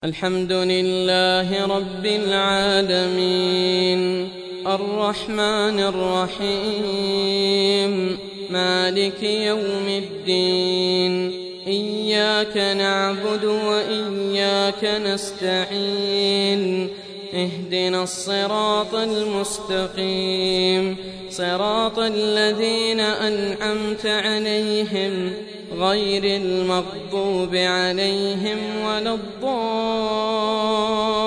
الحمد لله رب العالمين الرحمن الرحيم مالك يوم الدين إياك نعبد وإياك نستعين اهدنا الصراط المستقيم صراط الذين أنعمت عليهم غير المغضوب عليهم ولا الضالين